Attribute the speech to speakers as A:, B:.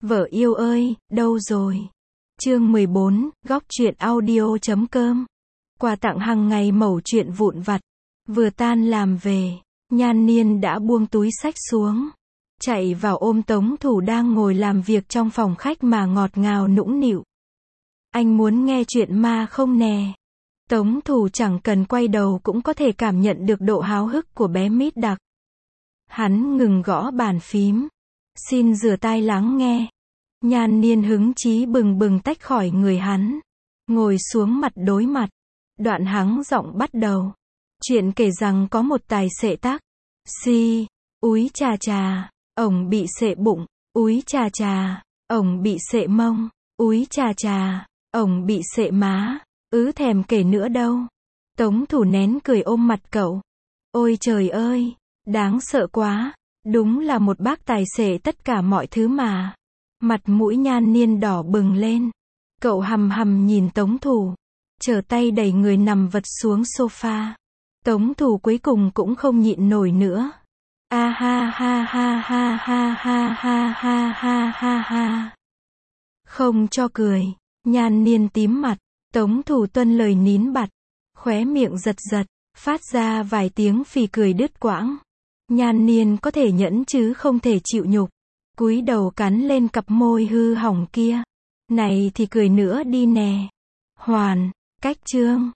A: Vợ yêu ơi, đâu rồi? Chương 14, góc truyện audio.com. Quà tặng hàng ngày mẩu chuyện vụn vặt. Vừa tan làm về, Nhan Niên đã buông túi xách xuống, chạy vào ôm Tống Thủ đang ngồi làm việc trong phòng khách mà ngọt ngào nũng nịu. Anh muốn nghe chuyện ma không nè? Tống Thủ chẳng cần quay đầu cũng có thể cảm nhận được độ háo hức của bé Mít Đặc. Hắn ngừng gõ bàn phím. Xin rửa tai lắng nghe. Nhan Niên hứng chí bừng bừng tách khỏi người hắn, ngồi xuống mặt đối mặt. Đoạn hắng giọng bắt đầu. Chuyện kể rằng có một tài xệ taxi, úi chà chà, ổng bị xệ bụng, úi chà chà, ổng bị xệ mông, úi chà chà, ổng bị xệ má, thèm kể nữa đâu. Tống Thủ nén cười ôm mặt cậu. Ôi trời ơi, đáng sợ quá, đúng là một bác tài xệ tất cả mọi thứ mà. Mặt mũi Nhan Niên đỏ bừng lên. Cậu hầm hầm nhìn Tống Thủ, trở tay đẩy người nằm vật xuống sofa. Tống Thủ cuối cùng cũng không nhịn nổi nữa. A ha ha ha ha ha ha ha ha ha ha ha. Không cho cười. Nhan Niên tím mặt. Tống Thủ tuân lời nín bặt, khóe miệng giật giật, phát ra vài tiếng phì cười đứt quãng. Nhan Niên có thể nhẫn chứ không thể chịu nhục, cúi đầu cắn lên cặp môi hư hỏng kia. Này thì cười nữa đi nè. Hoàn, cách chương.